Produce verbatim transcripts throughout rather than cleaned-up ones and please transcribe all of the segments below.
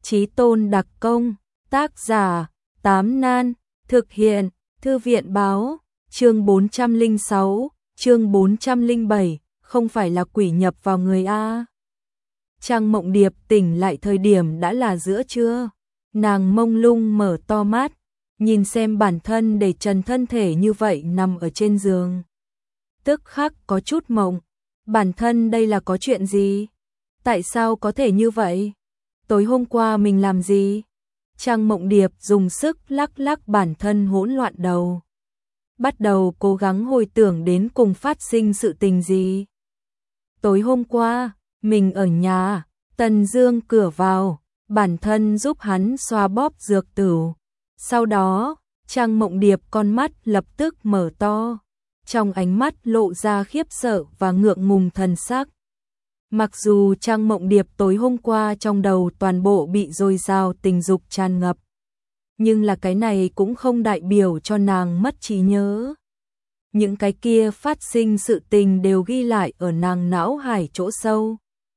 Chí tôn đặc công, tác giả, Tám Nan, thực hiện, Thư viện báo, chương bốn trăm lẻ sáu, chương bốn trăm lẻ bảy, không phải là quỷ nhập vào người a. Trang Mộng Điệp tỉnh lại thời điểm đã là giữa trưa, nàng mông lung mở to mắt, nhìn xem bản thân để trần thân thể như vậy nằm ở trên giường. Tức khắc có chút mộng, bản thân đây là có chuyện gì? Tại sao có thể như vậy? Tối hôm qua mình làm gì? Trang Mộng Điệp dùng sức lắc lắc bản thân hỗn loạn đầu. Bắt đầu cố gắng hồi tưởng đến cùng phát sinh sự tình gì. Tối hôm qua, mình ở nhà, Tần Dương cửa vào, bản thân giúp hắn xoa bóp dược tửu. Sau đó, Trang Mộng Điệp con mắt lập tức mở to, trong ánh mắt lộ ra khiếp sợ và ngượng ngùng thần sắc. Mặc dù Trang Mộng Điệp tối hôm qua trong đầu toàn bộ bị dồi dào tình dục tràn ngập, nhưng là cái này cũng không đại biểu cho nàng mất trí nhớ. Những cái kia phát sinh sự tình đều ghi lại ở nàng não hải chỗ sâu,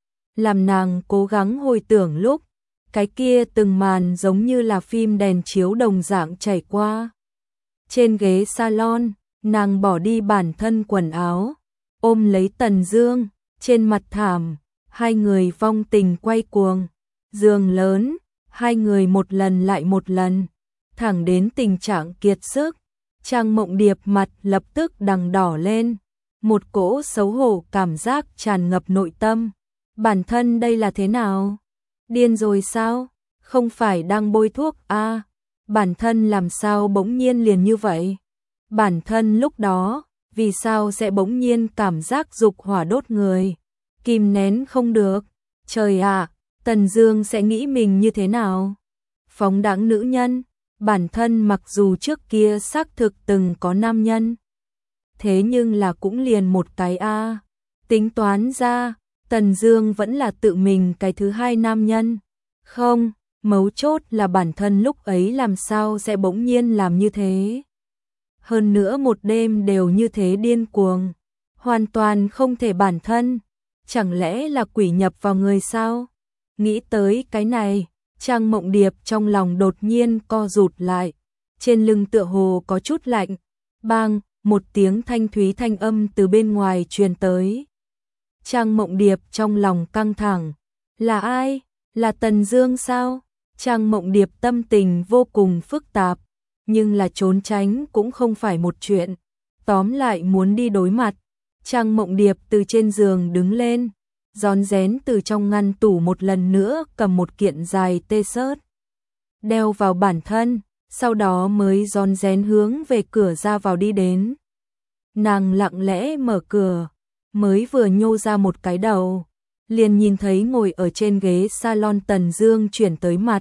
làm nàng cố gắng hồi tưởng lúc cái kia từng màn giống như là phim đèn chiếu đồng dạng chảy qua. Trên ghế salon, nàng bỏ đi bản thân quần áo, ôm lấy Tần Dương, trên mặt thảm, hai người vong tình quay cuồng, giường lớn, hai người một lần lại một lần, thẳng đến tình trạng kiệt sức. Trang Mộng Điệp mặt lập tức đằng đỏ lên, một cỗ xấu hổ cảm giác tràn ngập nội tâm. Bản thân đây là thế nào? Điên rồi sao? Không phải đang bôi thuốc à? Bản thân làm sao bỗng nhiên liền như vậy? Bản thân lúc đó, vì sao sẽ bỗng nhiên cảm giác dục hỏa đốt người? Kìm nén không được. Trời ạ, Tần Dương sẽ nghĩ mình như thế nào? Phóng đãng nữ nhân, bản thân mặc dù trước kia xác thực từng có nam nhân, thế nhưng là cũng liền một cái a. À. Tính toán ra, Tần Dương vẫn là tự mình cái thứ hai nam nhân. Không, mấu chốt là bản thân lúc ấy làm sao sẽ bỗng nhiên làm như thế. Hơn nữa một đêm đều như thế điên cuồng, hoàn toàn không thể bản thân. Chẳng lẽ là quỷ nhập vào người sao? Nghĩ tới cái này, Trang Mộng Điệp trong lòng đột nhiên co rụt lại, trên lưng tựa hồ có chút lạnh. Bang, một tiếng thanh thúy thanh âm từ bên ngoài truyền tới. Trang Mộng Điệp trong lòng căng thẳng, là ai? Là Tần Dương sao? Trang Mộng Điệp tâm tình vô cùng phức tạp, nhưng là trốn tránh cũng không phải một chuyện. Tóm lại muốn đi đối mặt. Trang Mộng Điệp từ trên giường đứng lên, rón rén từ trong ngăn tủ một lần nữa cầm một kiện dài t-shirt, đeo vào bản thân, sau đó mới rón rén hướng về cửa ra vào đi đến. Nàng lặng lẽ mở cửa, mới vừa nhô ra một cái đầu, liền nhìn thấy ngồi ở trên ghế salon Tần Dương chuyển tới mặt.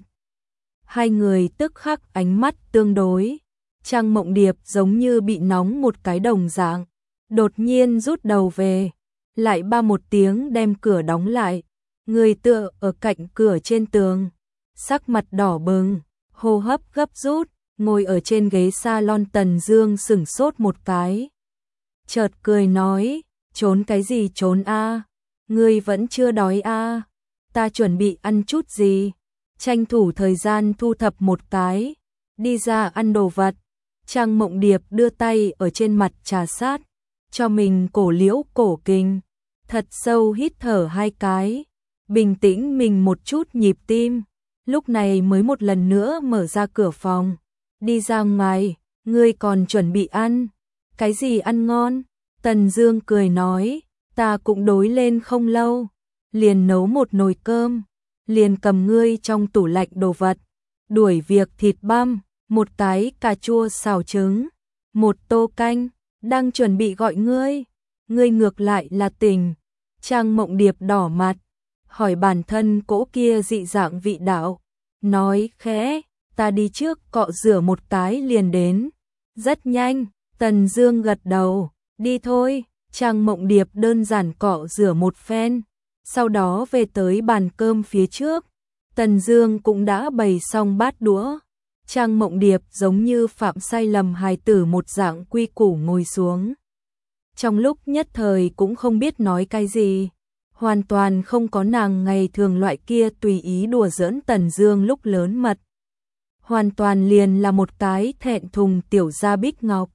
Hai người tức khắc ánh mắt tương đối, Trang Mộng Điệp giống như bị nóng một cái đồng dạng, đột nhiên rút đầu về, lại ba một tiếng đem cửa đóng lại, người tựa ở cạnh cửa trên tường, sắc mặt đỏ bừng, hô hấp gấp rút, ngồi ở trên ghế salon Tần Dương sững sốt một cái. Chợt cười nói, trốn cái gì trốn a? Ngươi vẫn chưa đói a? Ta chuẩn bị ăn chút gì? Tranh thủ thời gian thu thập một cái, đi ra ăn đồ vật. Trang Mộng Điệp đưa tay ở trên mặt trà sát, cho mình cổ liễu cổ kinh, thật sâu hít thở hai cái, bình tĩnh mình một chút nhịp tim, lúc này mới một lần nữa mở ra cửa phòng, đi ra ngoài. Ngươi còn chuẩn bị ăn? Cái gì ăn ngon? Tần Dương cười nói, ta cũng đối lên không lâu, liền nấu một nồi cơm, liền cầm ngươi trong tủ lạnh đồ vật, đuổi việc thịt băm, một cái cà chua xào trứng, một tô canh, đang chuẩn bị gọi ngươi. Ngươi ngược lại là tỉnh. Trang Mộng Điệp đỏ mặt, hỏi bản thân cỗ kia dị dạng vị đạo, nói khẽ, ta đi trước cọ rửa một cái liền đến. Rất nhanh, Tần Dương gật đầu, đi thôi. Trang Mộng Điệp đơn giản cọ rửa một phen, sau đó về tới bàn cơm phía trước. Tần Dương cũng đã bày xong bát đũa. Trang Mộng Điệp giống như phạm sai lầm hài tử một dạng quy củ ngồi xuống. Trong lúc nhất thời cũng không biết nói cái gì, hoàn toàn không có nàng ngày thường loại kia tùy ý đùa giỡn Tần Dương lúc lớn mật. Hoàn toàn liền là một cái thẹn thùng tiểu gia bích ngọc.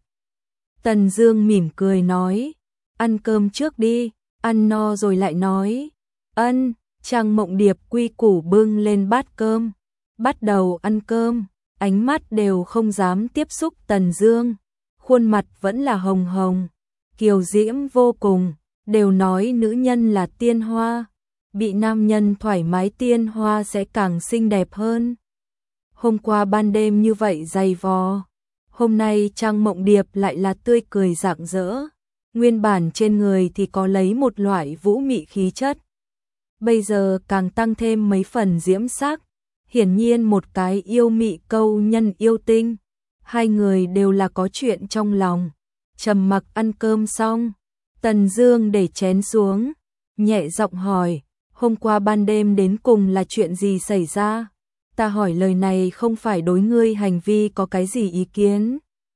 Tần Dương mỉm cười nói, ăn cơm trước đi, ăn no rồi lại nói. Ân, Trang Mộng Điệp quy củ bưng lên bát cơm, bắt đầu ăn cơm, ánh mắt đều không dám tiếp xúc Tần Dương, khuôn mặt vẫn là hồng hồng, kiều diễm vô cùng, đều nói nữ nhân là tiên hoa, bị nam nhân thoải mái tiên hoa sẽ càng xinh đẹp hơn. Hôm qua ban đêm như vậy dày vò, hôm nay Trang Mộng Điệp lại là tươi cười rạng rỡ, nguyên bản trên người thì có lấy một loại vũ mị khí chất, bây giờ càng tăng thêm mấy phần diễm sắc, hiển nhiên một cái yêu mị câu nhân yêu tinh, hai người đều là có chuyện trong lòng. Trầm mặc ăn cơm xong, Tần Dương để chén xuống, nhẹ giọng hỏi, hôm qua ban đêm đến cùng là chuyện gì xảy ra? Ta hỏi lời này không phải đối ngươi hành vi có cái gì ý kiến.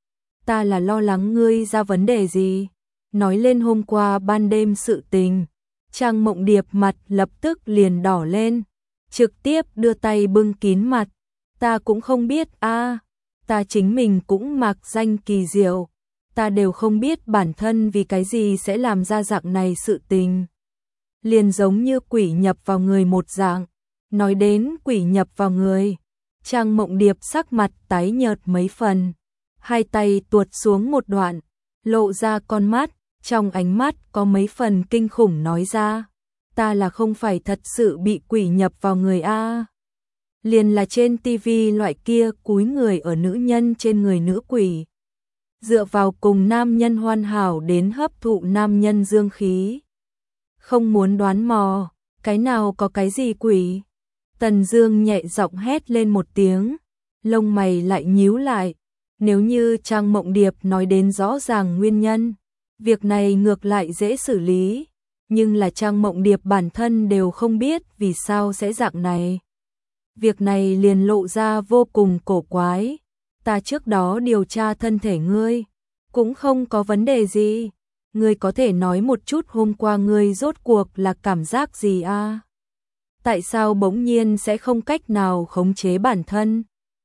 Ta là lo lắng ngươi ra vấn đề gì. Nói lên hôm qua ban đêm sự tình. Trang Mộng Điệp mặt lập tức liền đỏ lên. Trực tiếp đưa tay bưng kín mặt. Ta cũng không biết a à, ta chính mình cũng mặc danh kỳ diệu. Ta đều không biết bản thân vì cái gì sẽ làm ra dạng này sự tình. Liền giống như quỷ nhập vào người một dạng. Nói đến quỷ nhập vào người, Trang Mộng Điệp sắc mặt tái nhợt mấy phần, hai tay tuột xuống một đoạn, lộ ra con mắt, trong ánh mắt có mấy phần kinh khủng nói ra, ta là không phải thật sự bị quỷ nhập vào người a, liền là trên tivi loại kia cúi người ở nữ nhân trên người nữ quỷ, dựa vào cùng nam nhân hoàn hảo đến hấp thụ nam nhân dương khí. Không muốn đoán mò, cái nào có cái gì quỷ? Tần Dương nhẹ giọng hét lên một tiếng, lông mày lại nhíu lại, nếu như Trang Mộng Điệp nói đến rõ ràng nguyên nhân, việc này ngược lại dễ xử lý, nhưng là Trang Mộng Điệp bản thân đều không biết vì sao sẽ dạng này. Việc này liền lộ ra vô cùng cổ quái, ta trước đó điều tra thân thể ngươi, cũng không có vấn đề gì, ngươi có thể nói một chút hôm qua ngươi rốt cuộc là cảm giác gì a? À? Tại sao bỗng nhiên sẽ không cách nào khống chế bản thân?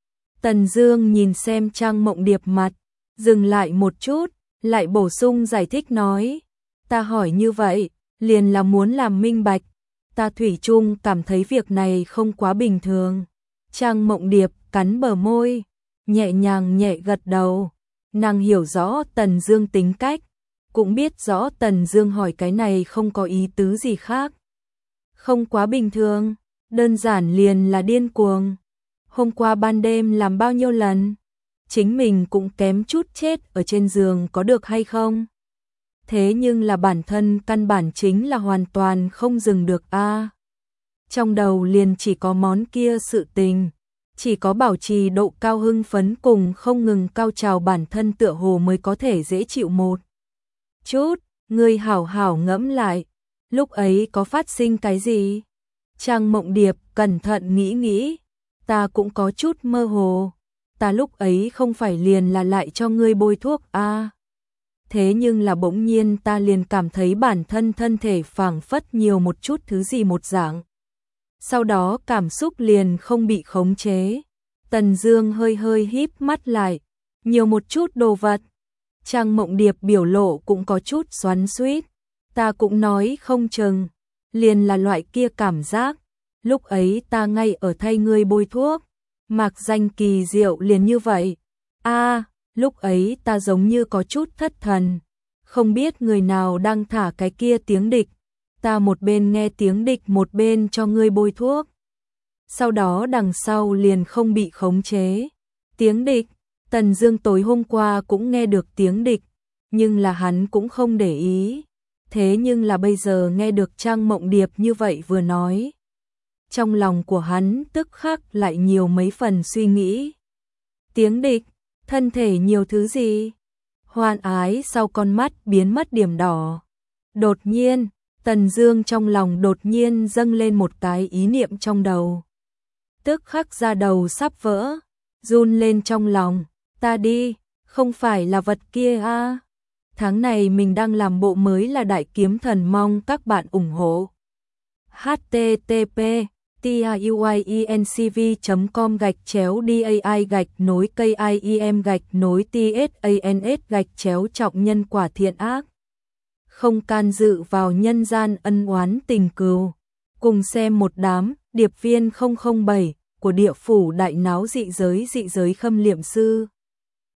Tần Dương nhìn xem Trang Mộng Điệp mặt, dừng lại một chút, lại bổ sung giải thích nói, ta hỏi như vậy, liền là muốn làm minh bạch, ta thủy chung cảm thấy việc này không quá bình thường. Trang Mộng Điệp cắn bờ môi, nhẹ nhàng nhẹ gật đầu, nàng hiểu rõ Tần Dương tính cách, cũng biết rõ Tần Dương hỏi cái này không có ý tứ gì khác. Không quá bình thường, đơn giản liền là điên cuồng. Hôm qua ban đêm làm bao nhiêu lần, chính mình cũng kém chút chết ở trên giường có được hay không? Thế nhưng là bản thân căn bản chính là hoàn toàn không dừng được a. À, trong đầu liền chỉ có món kia sự tình, chỉ có bảo trì độ cao hưng phấn cùng không ngừng cao trào bản thân tựa hồ mới có thể dễ chịu một chút, ngươi hảo hảo ngẫm lại. Lúc ấy có phát sinh cái gì? Trang Mộng Điệp cẩn thận nghĩ nghĩ, ta cũng có chút mơ hồ, ta lúc ấy không phải liền là lại cho ngươi bôi thuốc a. À, thế nhưng là bỗng nhiên ta liền cảm thấy bản thân thân thể phảng phất nhiều một chút thứ gì một dạng. Sau đó cảm xúc liền không bị khống chế. Tần Dương hơi hơi híp mắt lại, nhiều một chút đồ vật. Trang Mộng Điệp biểu lộ cũng có chút xoắn xuýt. Ta cũng nói không chừng, liền là loại kia cảm giác, lúc ấy ta ngay ở thay ngươi bôi thuốc, mạc danh kỳ diệu liền như vậy. A, à, lúc ấy ta giống như có chút thất thần, không biết người nào đang thả cái kia tiếng địch, ta một bên nghe tiếng địch một bên cho ngươi bôi thuốc. Sau đó đằng sau liền không bị khống chế. Tiếng địch, Tần Dương tối hôm qua cũng nghe được tiếng địch, nhưng là hắn cũng không để ý. Thế nhưng là bây giờ nghe được Trang Mộng Điệp như vậy vừa nói, trong lòng của hắn tức khắc lại nhiều mấy phần suy nghĩ. Tiếng địch, thân thể nhiều thứ gì? Hoan ái sau con mắt biến mất điểm đỏ. Đột nhiên, Tần Dương trong lòng đột nhiên dâng lên một cái ý niệm trong đầu. Tức khắc da đầu sắp vỡ, run lên trong lòng, ta đi, không phải là vật kia a. À? Tháng này mình đang làm bộ mới là Đại Kiếm Thần, mong các bạn ủng hộ. h t t p tiuiencv chấm com gạch chéo dai gạch nối kim gạch nối tsans gạch chéo trọng nhân quả thiện ác. Không can dự vào nhân gian ân oán tình cừu. Cùng xem một đám điệp viên không không bảy của địa phủ đại náo dị giới dị giới Khâm Liệm Sư.